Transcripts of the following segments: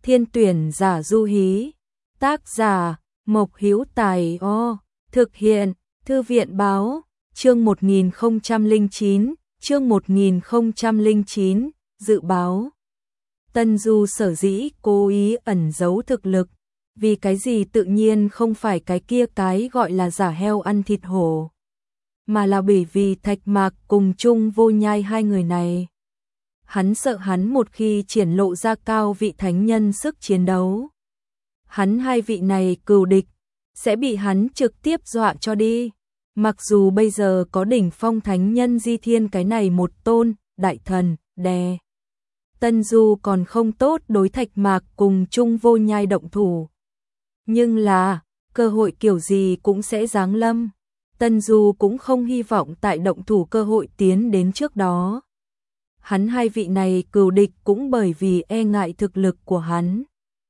Thiên tuyển giả du hí. Tác giả Mộc Hữu Tài. Thực hiện Thư viện báo. Chương 1009, chương 1009, dự báo. Tân Du sở dĩ cố ý ẩn giấu thực lực, vì cái gì tự nhiên không phải cái kia cái gọi là giả heo ăn thịt hổ, mà là bởi vì Thạch Mạc cùng Chung Vô Nhai hai người này. Hắn sợ hắn một khi triển lộ ra cao vị thánh nhân sức chiến đấu, hắn hai vị này cừu địch, sẽ bị hắn trực tiếp dọa cho đi. Mặc dù bây giờ có đỉnh phong thánh nhân Di Thiên cái này một tôn, đại thần, đè. Tân Du còn không tốt đối Thạch Mạc cùng Chung Vô Nhai động thủ. Nhưng là, cơ hội kiểu gì cũng sẽ giáng lâm. Tân Du cũng không hy vọng tại động thủ cơ hội tiến đến trước đó. Hắn hai vị này cừu địch cũng bởi vì e ngại thực lực của hắn,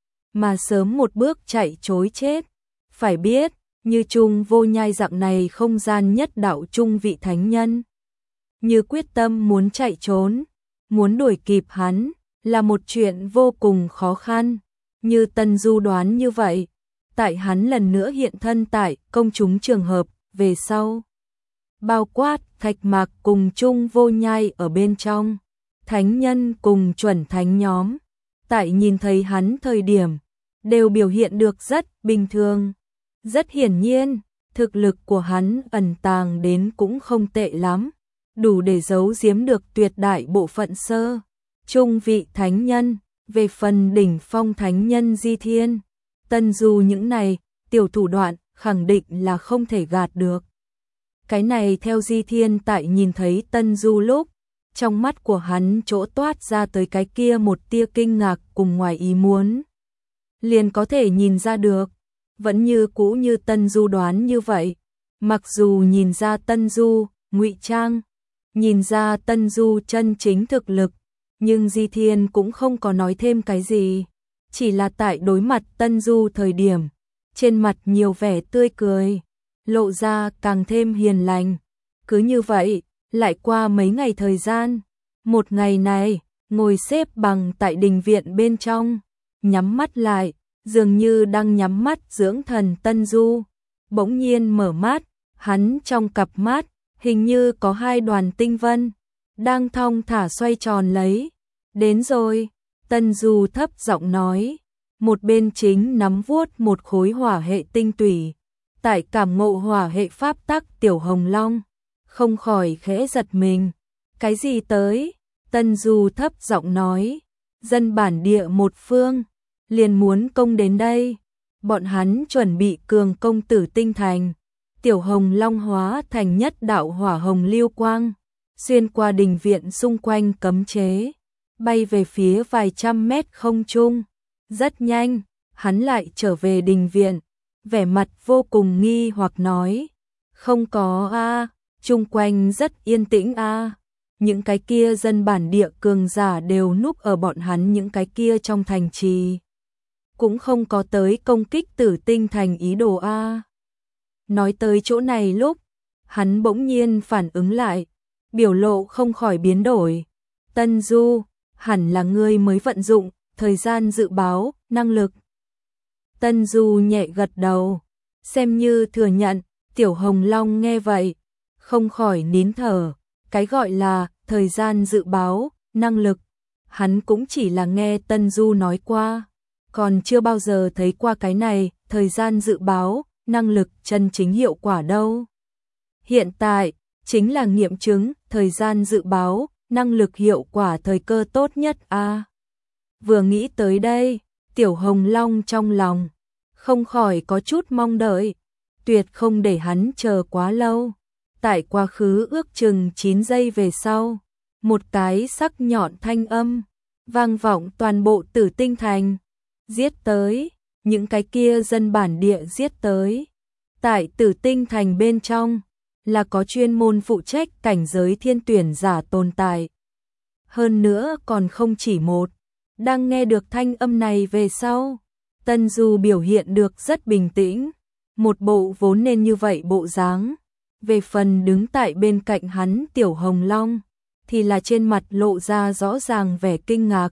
mà sớm một bước chạy trối chết. Phải biết, như Chung Vô Nhai dạng này không gian nhất đạo trung vị thánh nhân, như quyết tâm muốn chạy trốn, muốn đuổi kịp hắn, là một chuyện vô cùng khó khăn. Như Tân Du đoán như vậy, tại hắn lần nữa hiện thân tại công chúng trường hợp về sau, bao quát Thạch Mạc cùng Chung Vô Nhai ở bên trong, thánh nhân cùng chuẩn thánh nhóm, tại nhìn thấy hắn thời điểm, đều biểu hiện được rất bình thường. Rất hiển nhiên, thực lực của hắn ẩn tàng đến cũng không tệ lắm, đủ để giấu giếm được tuyệt đại bộ phận sơ trung vị thánh nhân. Về phần đỉnh phong thánh nhân Di Thiên, Tân Du những này tiểu thủ đoạn khẳng định là không thể gạt được. Cái này theo Di Thiên tại nhìn thấy Tân Du lúc, trong mắt của hắn chỗ toát ra tới cái kia một tia kinh ngạc cùng ngoài ý muốn, liền có thể nhìn ra được. Vẫn như cũ như Tân Du đoán như vậy, mặc dù nhìn ra Tân Du ngụy trang, nhìn ra Tân Du chân chính thực lực, nhưng Di Thiên cũng không có nói thêm cái gì, chỉ là tại đối mặt Tân Du thời điểm, trên mặt nhiều vẻ tươi cười, lộ ra càng thêm hiền lành. Cứ như vậy, lại qua mấy ngày thời gian, một ngày này, ngồi xếp bằng tại đình viện bên trong, nhắm mắt lại, dường như đang nhắm mắt dưỡng thần Tân Du, bỗng nhiên mở mắt, hắn trong cặp mắt, hình như có hai đoàn tinh vân, đang thong thả xoay tròn lấy. Đến rồi, Tân Du thấp giọng nói, một bên chính nắm vuốt một khối hỏa hệ tinh tủy, tại cảm ngộ hỏa hệ pháp tắc Tiểu Hồng Long, không khỏi khẽ giật mình. Cái gì tới? Tân Du thấp giọng nói, dân bản địa một phương liền muốn công đến đây, bọn hắn chuẩn bị cường công Tử Tinh Thành. Tiểu Hồng Long hóa thành nhất đạo hỏa hồng lưu quang, xuyên qua đình viện xung quanh cấm chế, bay về phía vài trăm mét không trung. Rất nhanh, hắn lại trở về đình viện, vẻ mặt vô cùng nghi hoặc nói, không có a, chung quanh rất yên tĩnh a. Những cái kia dân bản địa cường giả đều núp ở bọn hắn những cái kia trong thành trì, cũng không có tới công kích Tử Tinh Thành ý đồ a. Nói tới chỗ này lúc, hắn bỗng nhiên phản ứng lại, biểu lộ không khỏi biến đổi. Tân Du, hẳn là ngươi mới vận dụng thời gian dự báo năng lực. Tân Du nhẹ gật đầu, xem như thừa nhận. Tiểu Hồng Long nghe vậy, không khỏi nín thở. Cái gọi là thời gian dự báo năng lực, hắn cũng chỉ là nghe Tân Du nói qua, còn chưa bao giờ thấy qua cái này thời gian dự báo năng lực chân chính hiệu quả đâu. Hiện tại chính là nghiệm chứng thời gian dự báo năng lực hiệu quả thời cơ tốt nhất a. Vừa nghĩ tới đây, Tiểu Hồng Long trong lòng không khỏi có chút mong đợi, tuyệt không để hắn chờ quá lâu. Tại quá khứ ước chừng 9 giây về sau, một cái sắc nhọn thanh âm vang vọng toàn bộ Tử Tinh Thành. Giết tới, những cái kia dân bản địa giết tới. Tại Tử Tinh Thành bên trong là có chuyên môn phụ trách cảnh giới thiên tuyển giả tồn tại. Hơn nữa còn không chỉ một. Đang nghe được thanh âm này về sau, Tân Du biểu hiện được rất bình tĩnh, một bộ vốn nên như vậy bộ dáng. Về phần đứng tại bên cạnh hắn Tiểu Hồng Long, thì là trên mặt lộ ra rõ ràng vẻ kinh ngạc.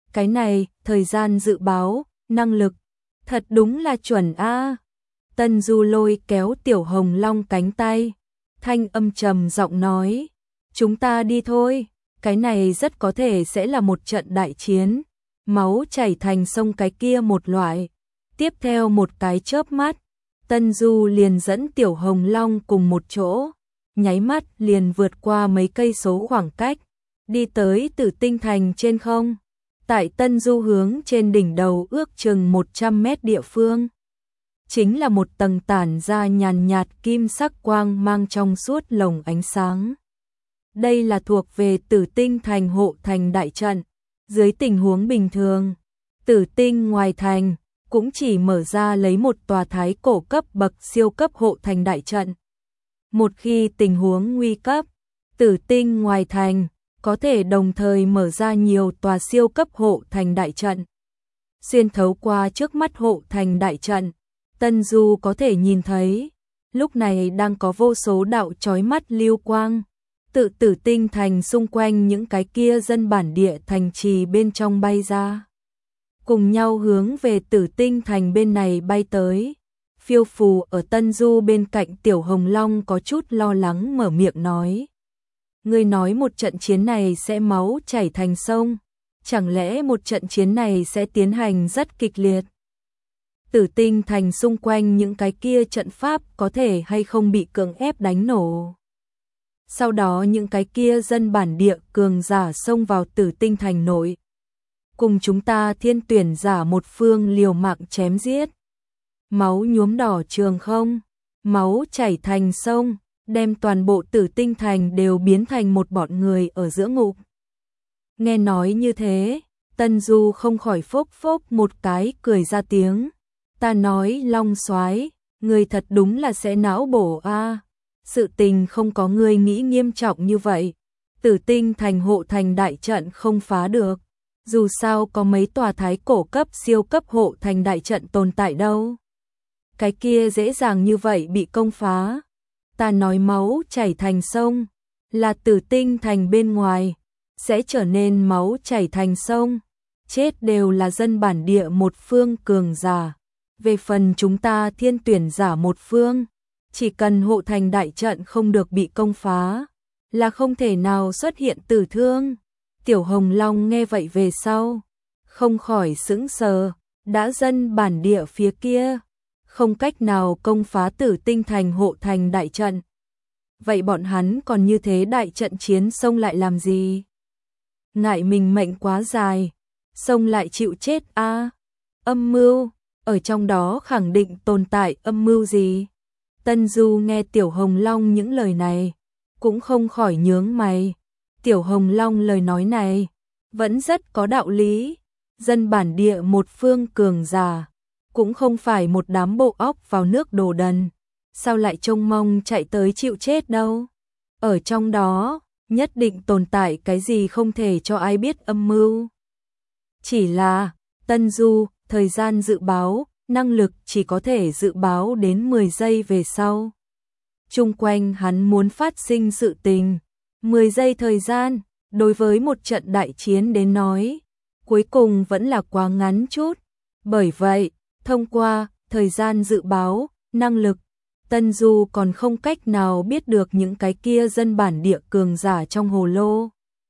cái này, thời gian dự báo, năng lực, thật đúng là chuẩn a. Tân Du lôi kéo Tiểu Hồng Long cánh tay, thanh âm trầm giọng nói, chúng ta đi thôi, cái này rất có thể sẽ là một trận đại chiến, máu chảy thành sông cái kia một loại. Tiếp theo một cái chớp mắt, Tân Du liền dẫn Tiểu Hồng Long cùng một chỗ, nháy mắt liền vượt qua mấy cây số khoảng cách, đi tới Tử Tinh Thành trên không. Tại Tân Du hướng trên đỉnh đầu ước chừng 100 mét địa phương, chính là một tầng tản ra nhàn nhạt kim sắc quang mang trong suốt lồng ánh sáng. Đây là thuộc về Tử Tinh Thành hộ thành đại trận. Dưới tình huống bình thường, Tử Tinh ngoài thành cũng chỉ mở ra lấy một tòa thái cổ cấp bậc siêu cấp hộ thành đại trận. Một khi tình huống nguy cấp, Tử Tinh ngoài thành có thể đồng thời mở ra nhiều tòa siêu cấp hộ thành đại trận. Xuyên thấu qua trước mắt hộ thành đại trận, Tân Du có thể nhìn thấy, lúc này đang có vô số đạo chói mắt lưu quang, tự Tử Tinh Thành xung quanh những cái kia dân bản địa thành trì bên trong bay ra. Cùng nhau hướng về Tử Tinh Thành bên này bay tới. Phiêu phù ở Tân Du bên cạnh Tiểu Hồng Long có chút lo lắng mở miệng nói. Ngươi nói một trận chiến này sẽ máu chảy thành sông, chẳng lẽ một trận chiến này sẽ tiến hành rất kịch liệt? Tử Tinh Thành xung quanh những cái kia trận pháp có thể hay không bị cưỡng ép đánh nổ? Sau đó những cái kia dân bản địa cường giả xông vào Tử Tinh Thành nội, cùng chúng ta thiên tuyển giả một phương liều mạng chém giết. Máu nhuốm đỏ trường không, máu chảy thành sông, đem toàn bộ Tử Tinh Thành đều biến thành một bọn người ở giữa ngục. Nghe nói như thế, Tân Du không khỏi phốc phốc một cái cười ra tiếng. Ta nói Long Soái, người thật đúng là sẽ não bổ a. Sự tình không có người nghĩ nghiêm trọng như vậy. Tử Tinh Thành hộ thành đại trận không phá được. Dù sao có mấy tòa thái cổ cấp siêu cấp hộ thành đại trận tồn tại đâu. Cái kia dễ dàng như vậy bị công phá. Ta nói máu chảy thành sông, là Tử Tinh Thành bên ngoài, sẽ trở nên máu chảy thành sông. Chết đều là dân bản địa một phương cường giả. Về phần chúng ta thiên tuyển giả một phương, chỉ cần hộ thành đại trận không được bị công phá, là không thể nào xuất hiện tử thương. Tiểu Hồng Long nghe vậy về sau, không khỏi sững sờ, đã dân bản địa phía kia, không cách nào công phá Tử Tinh Thành hộ thành đại trận. Vậy bọn hắn còn như thế đại trận chiến xông lại làm gì? Ngại mình mệnh quá dài, xông lại chịu chết a. Âm mưu, ở trong đó khẳng định tồn tại âm mưu gì? Tân Du nghe Tiểu Hồng Long những lời này, cũng không khỏi nhướng mày. Tiểu Hồng Long lời nói này vẫn rất có đạo lý. Dân bản địa một phương cường giả, cũng không phải một đám bộ óc vào nước đồ đần, sao lại trông mong chạy tới chịu chết đâu? Ở trong đó, nhất định tồn tại cái gì không thể cho ai biết âm mưu. Chỉ là, Tân Du, thời gian dự báo, năng lực chỉ có thể dự báo đến 10 giây về sau. Chung quanh hắn muốn phát sinh sự tình, 10 giây thời gian, đối với một trận đại chiến đến nói, cuối cùng vẫn là quá ngắn chút. Bởi vậy, thông qua thời gian dự báo, năng lực, Tân Du còn không cách nào biết được những cái kia dân bản địa cường giả trong hồ lô.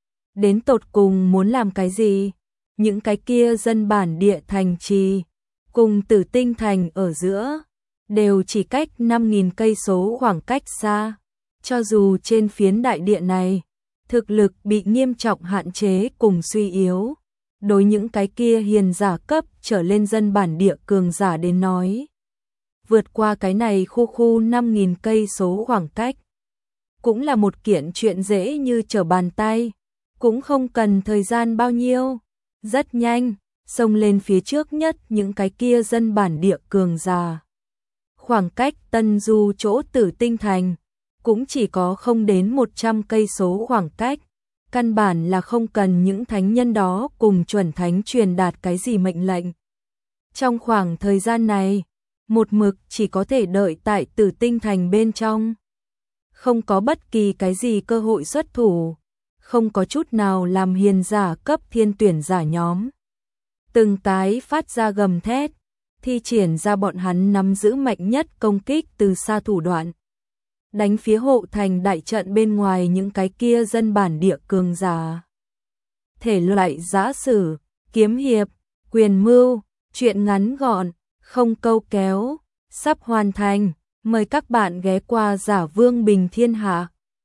Đến tột cùng muốn làm cái gì? Những cái kia dân bản địa thành trì, cùng Tử Tinh Thành ở giữa, đều chỉ cách 5.000 cây số khoảng cách xa. Cho dù trên phiến đại địa này, thực lực bị nghiêm trọng hạn chế cùng suy yếu, đối những cái kia hiền giả cấp trở lên dân bản địa cường giả đến nói, vượt qua cái này khu 5.000 cây số khoảng cách, cũng là một kiện chuyện dễ như trở bàn tay, cũng không cần thời gian bao nhiêu, rất nhanh, xông lên phía trước nhất những cái kia dân bản địa cường giả. Khoảng cách Tân Du chỗ Tử Tinh Thành cũng chỉ có không đến 100 cây số khoảng cách, căn bản là không cần những thánh nhân đó cùng chuẩn thánh truyền đạt cái gì mệnh lệnh. Trong khoảng thời gian này, một mực chỉ có thể đợi tại Tử Tinh Thành bên trong, không có bất kỳ cái gì cơ hội xuất thủ, không có chút nào làm hiền giả cấp thiên tuyển giả nhóm từng cái phát ra gầm thét, thi triển ra bọn hắn nắm giữ mạnh nhất công kích từ xa thủ đoạn. Đánh phía hộ thành đại trận bên ngoài những cái kia dân bản địa cường giả. Thể loại giã sử, kiếm hiệp, quyền mưu, truyện ngắn gọn, không câu kéo, sắp hoàn thành. Mời các bạn ghé qua Giả Vương Bình Thiên Hạ.